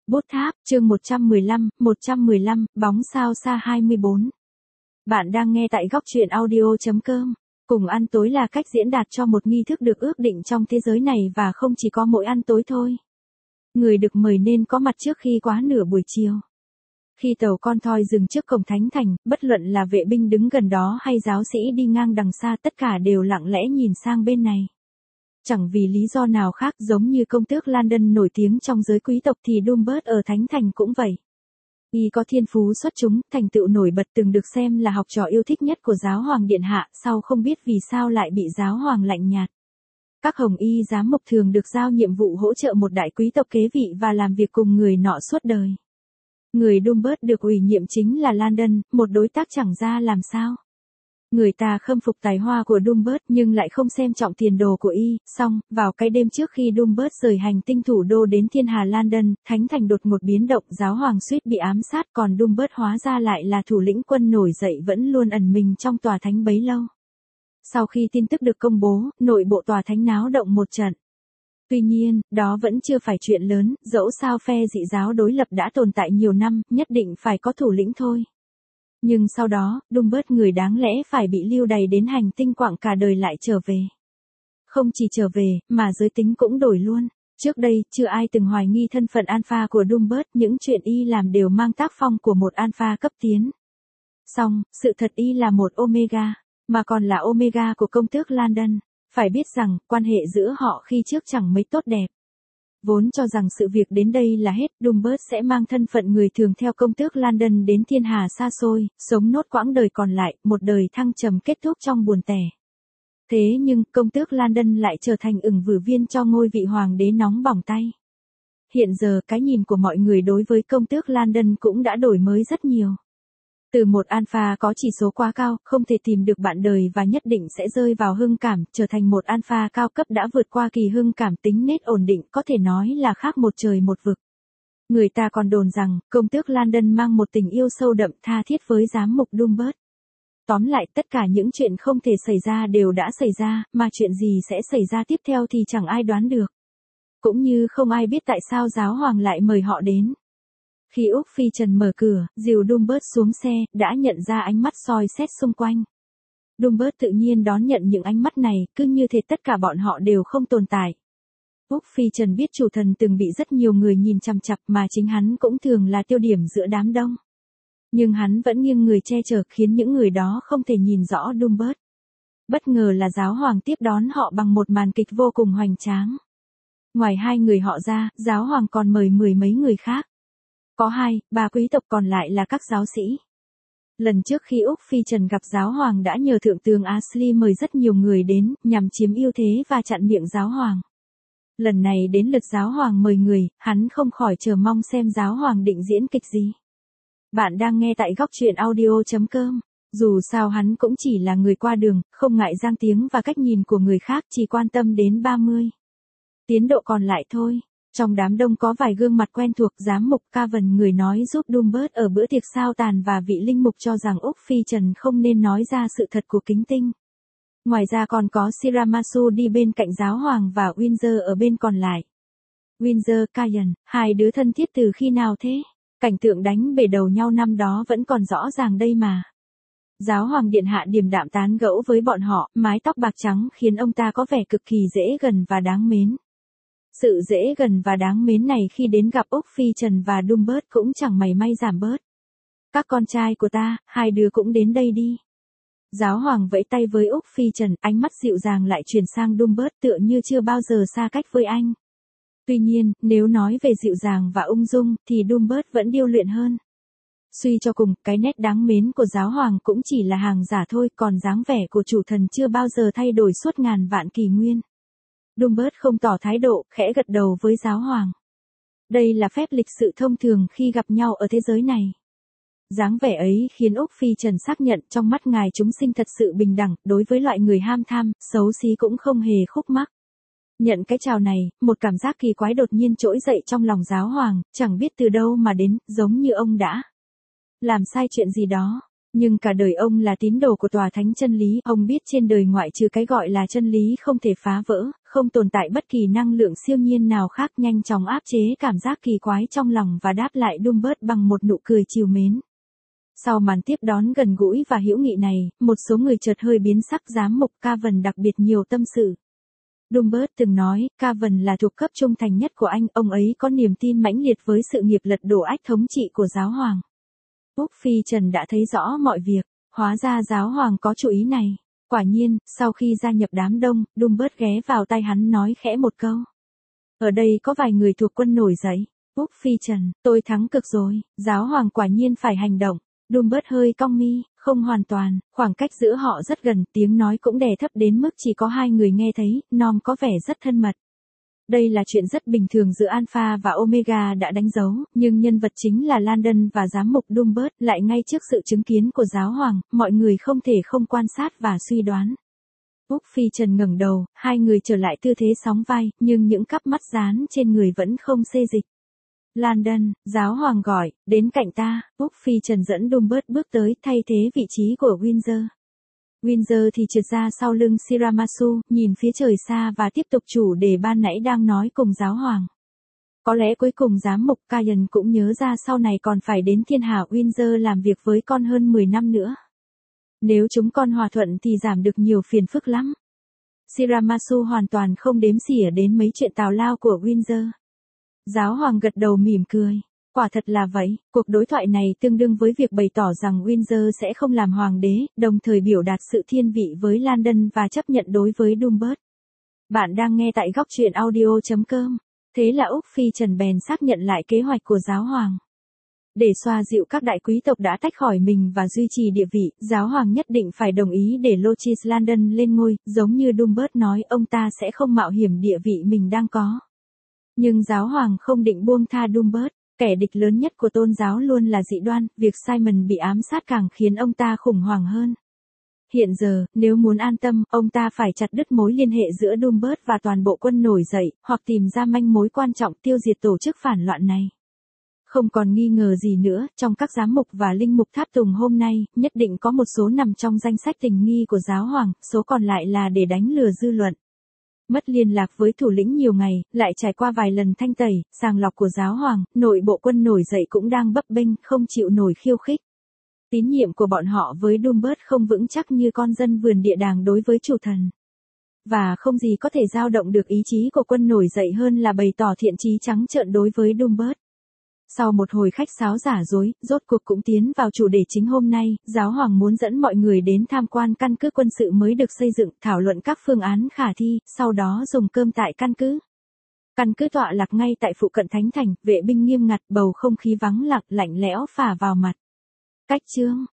Bút tháp, chương 115, bóng sao xa 24. Bạn đang nghe tại góc truyện audio.com. Cùng ăn tối là cách diễn đạt cho một nghi thức được ước định trong thế giới này và không chỉ có mỗi ăn tối thôi. Người được mời nên có mặt trước khi quá nửa buổi chiều. Khi tàu con thoi dừng trước cổng thánh thành, bất luận là vệ binh đứng gần đó hay giáo sĩ đi ngang đằng xa, tất cả đều lặng lẽ nhìn sang bên này. Chẳng vì lý do nào khác, giống như công tước Landon nổi tiếng trong giới quý tộc thì Dumbert ở thánh thành cũng vậy. Y có thiên phú xuất chúng, thành tựu nổi bật, từng được xem là học trò yêu thích nhất của giáo hoàng điện hạ, sau không biết vì sao lại bị giáo hoàng lạnh nhạt. Các hồng y giám mục thường được giao nhiệm vụ hỗ trợ một đại quý tộc kế vị và làm việc cùng người nọ suốt đời. Người Dumbert được ủy nhiệm chính là Landon, một đối tác chẳng ra làm sao. Người ta khâm phục tài hoa của Dumbert nhưng lại không xem trọng tiền đồ của y. Xong, vào cái đêm trước khi Dumbert rời hành tinh thủ đô đến thiên hà Landon, thánh thành đột ngột biến động, giáo hoàng suýt bị ám sát, còn Dumbert hóa ra lại là thủ lĩnh quân nổi dậy vẫn luôn ẩn mình trong tòa thánh bấy lâu. Sau khi tin tức được công bố, nội bộ tòa thánh náo động một trận. Tuy nhiên, đó vẫn chưa phải chuyện lớn, dẫu sao phe dị giáo đối lập đã tồn tại nhiều năm, nhất định phải có thủ lĩnh thôi. Nhưng sau đó, Dumbert người đáng lẽ phải bị lưu đày đến hành tinh quạng cả đời lại trở về. Không chỉ trở về, mà giới tính cũng đổi luôn. Trước đây, chưa ai từng hoài nghi thân phận alpha của Dumbert, những chuyện y làm đều mang tác phong của một alpha cấp tiến. Song, sự thật y là một omega, mà còn là omega của công tước Landon. Phải biết rằng, quan hệ giữa họ khi trước chẳng mấy tốt đẹp. Vốn cho rằng sự việc đến đây là hết, Dumbert sẽ mang thân phận người thường theo công tước Landon đến thiên hà xa xôi, sống nốt quãng đời còn lại, một đời thăng trầm kết thúc trong buồn tẻ. Thế nhưng, công tước Landon lại trở thành ửng vử viên cho ngôi vị hoàng đế nóng bỏng tay. Hiện giờ, cái nhìn của mọi người đối với công tước Landon cũng đã đổi mới rất nhiều. Từ một alpha có chỉ số quá cao, không thể tìm được bạn đời và nhất định sẽ rơi vào hưng cảm, trở thành một alpha cao cấp đã vượt qua kỳ hưng cảm, tính nết ổn định, có thể nói là khác một trời một vực. Người ta còn đồn rằng, công tước Landon mang một tình yêu sâu đậm tha thiết với giám mục Dumbert. Tóm lại, tất cả những chuyện không thể xảy ra đều đã xảy ra, mà chuyện gì sẽ xảy ra tiếp theo thì chẳng ai đoán được. Cũng như không ai biết tại sao giáo hoàng lại mời họ đến. Khi Úc Phi Trần mở cửa, dìu Dumbert xuống xe, đã nhận ra ánh mắt soi xét xung quanh. Dumbert tự nhiên đón nhận những ánh mắt này, cứ như thể tất cả bọn họ đều không tồn tại. Úc Phi Trần biết chủ thần từng bị rất nhiều người nhìn chằm chằm mà chính hắn cũng thường là tiêu điểm giữa đám đông. Nhưng hắn vẫn nghiêng người che chở khiến những người đó không thể nhìn rõ Dumbert. Bất ngờ là giáo hoàng tiếp đón họ bằng một màn kịch vô cùng hoành tráng. Ngoài hai người họ ra, giáo hoàng còn mời mười mấy người khác. Có 2-3 quý tộc, còn lại là các giáo sĩ. Lần trước khi Úc Phi Trần gặp giáo hoàng đã nhờ thượng tướng Ashley mời rất nhiều người đến, nhằm chiếm ưu thế và chặn miệng giáo hoàng. Lần này đến lượt giáo hoàng mời người, hắn không khỏi chờ mong xem giáo hoàng định diễn kịch gì. Bạn đang nghe tại góc truyện audio.com. Dù sao hắn cũng chỉ là người qua đường, không ngại giang tiếng và cách nhìn của người khác, chỉ quan tâm đến 30 tiến độ còn lại thôi. Trong đám đông có vài gương mặt quen thuộc, giám mục Cavan người nói giúp Dumbert ở bữa tiệc sao tàn và vị linh mục cho rằng Úc Phi Trần không nên nói ra sự thật của kính tinh. Ngoài ra còn có Siramasu đi bên cạnh giáo hoàng và Windsor ở bên còn lại. Windsor, Cavan, hai đứa thân thiết từ khi nào thế? Cảnh tượng đánh bể đầu nhau năm đó vẫn còn rõ ràng đây mà. Giáo hoàng điện hạ điềm đạm tán gẫu với bọn họ, mái tóc bạc trắng khiến ông ta có vẻ cực kỳ dễ gần và đáng mến. Sự dễ gần và đáng mến này khi đến gặp Úc Phi Trần và Dumbert cũng chẳng mảy may giảm bớt. Các con trai của ta, hai đứa cũng đến đây đi. Giáo hoàng vẫy tay với Úc Phi Trần, ánh mắt dịu dàng lại chuyển sang Dumbert tựa như chưa bao giờ xa cách với anh. Tuy nhiên, nếu nói về dịu dàng và ung dung, thì Dumbert vẫn điêu luyện hơn. Suy cho cùng, cái nét đáng mến của giáo hoàng cũng chỉ là hàng giả thôi, còn dáng vẻ của chủ thần chưa bao giờ thay đổi suốt ngàn vạn kỷ nguyên. Dumbert không tỏ thái độ, khẽ gật đầu với giáo hoàng. Đây là phép lịch sự thông thường khi gặp nhau ở thế giới này. Dáng vẻ ấy khiến Úc Phi Trần xác nhận trong mắt ngài chúng sinh thật sự bình đẳng, đối với loại người ham tham, xấu xí cũng không hề khúc mắc. Nhận cái chào này, một cảm giác kỳ quái đột nhiên trỗi dậy trong lòng giáo hoàng, chẳng biết từ đâu mà đến, giống như ông đã làm sai chuyện gì đó. Nhưng cả đời ông là tín đồ của tòa thánh chân lý, ông biết trên đời ngoại trừ cái gọi là chân lý không thể phá vỡ, không tồn tại bất kỳ năng lượng siêu nhiên nào khác. Nhanh chóng áp chế cảm giác kỳ quái trong lòng và đáp lại Dumbert bằng một nụ cười trìu mến. Sau màn tiếp đón gần gũi và hữu nghị này, một số người chợt hơi biến sắc. Giám mục Cavan đặc biệt nhiều tâm sự. Dumbert từng nói, Cavan là thuộc cấp trung thành nhất của anh, ông ấy có niềm tin mãnh liệt với sự nghiệp lật đổ ách thống trị của giáo hoàng. Úc Phi Trần đã thấy rõ mọi việc, hóa ra giáo hoàng có chủ ý này. Quả nhiên, sau khi gia nhập đám đông, Dumbert ghé vào tai hắn nói khẽ một câu. Ở đây có vài người thuộc quân nổi dậy. Úc Phi Trần, tôi thắng cực rồi, giáo hoàng quả nhiên phải hành động. Dumbert hơi cong mi, không hoàn toàn, khoảng cách giữa họ rất gần, tiếng nói cũng đè thấp đến mức chỉ có hai người nghe thấy, Nom có vẻ rất thân mật. Đây là chuyện rất bình thường giữa Alpha và Omega đã đánh dấu, nhưng nhân vật chính là Landon và giám mục Dumbert lại ngay trước sự chứng kiến của giáo hoàng, mọi người không thể không quan sát và suy đoán. Úc Phi Trần ngẩng đầu, hai người trở lại tư thế sóng vai, nhưng những cặp mắt dán trên người vẫn không xê dịch. Landon, giáo hoàng gọi, đến cạnh ta. Úc Phi Trần dẫn Dumbert bước tới thay thế vị trí của Windsor. Windsor thì trượt ra sau lưng Shiramasu, nhìn phía trời xa và tiếp tục chủ đề ban nãy đang nói cùng giáo hoàng. Có lẽ cuối cùng giám mục Cayan cũng nhớ ra sau này còn phải đến thiên hạ Windsor làm việc với con hơn 10 năm nữa. Nếu chúng con hòa thuận thì giảm được nhiều phiền phức lắm. Shiramasu hoàn toàn không đếm xỉa đến mấy chuyện tào lao của Windsor. Giáo hoàng gật đầu mỉm cười. Quả thật là vậy, cuộc đối thoại này tương đương với việc bày tỏ rằng Windsor sẽ không làm hoàng đế, đồng thời biểu đạt sự thiên vị với Landon và chấp nhận đối với Dumbert. Bạn đang nghe tại góc truyện audio.com. Thế là Úc Phi Trần bèn xác nhận lại kế hoạch của giáo hoàng. Để xoa dịu các đại quý tộc đã tách khỏi mình và duy trì địa vị, giáo hoàng nhất định phải đồng ý để Lochis Landon lên ngôi, giống như Dumbert nói ông ta sẽ không mạo hiểm địa vị mình đang có. Nhưng giáo hoàng không định buông tha Dumbert. Kẻ địch lớn nhất của tôn giáo luôn là dị đoan, việc Simon bị ám sát càng khiến ông ta khủng hoảng hơn. Hiện giờ, nếu muốn an tâm, ông ta phải chặt đứt mối liên hệ giữa Dumbert và toàn bộ quân nổi dậy, hoặc tìm ra manh mối quan trọng tiêu diệt tổ chức phản loạn này. Không còn nghi ngờ gì nữa, trong các giám mục và linh mục tháp tùng hôm nay, nhất định có một số nằm trong danh sách tình nghi của giáo hoàng, số còn lại là để đánh lừa dư luận. Mất liên lạc với thủ lĩnh nhiều ngày, lại trải qua vài lần thanh tẩy, sàng lọc của giáo hoàng, nội bộ quân nổi dậy cũng đang bấp bênh, không chịu nổi khiêu khích. Tín nhiệm của bọn họ với Dumbert không vững chắc như con dân vườn địa đàng đối với chủ thần. Và không gì có thể dao động được ý chí của quân nổi dậy hơn là bày tỏ thiện chí trắng trợn đối với Dumbert. Sau một hồi khách sáo giả dối, rốt cuộc cũng tiến vào chủ đề chính hôm nay, giáo hoàng muốn dẫn mọi người đến tham quan căn cứ quân sự mới được xây dựng, thảo luận các phương án khả thi, sau đó dùng cơm tại căn cứ. Căn cứ tọa lạc ngay tại phụ cận Thánh Thành, vệ binh nghiêm ngặt, bầu không khí vắng lặng, lạnh lẽo phả vào mặt. Cách chương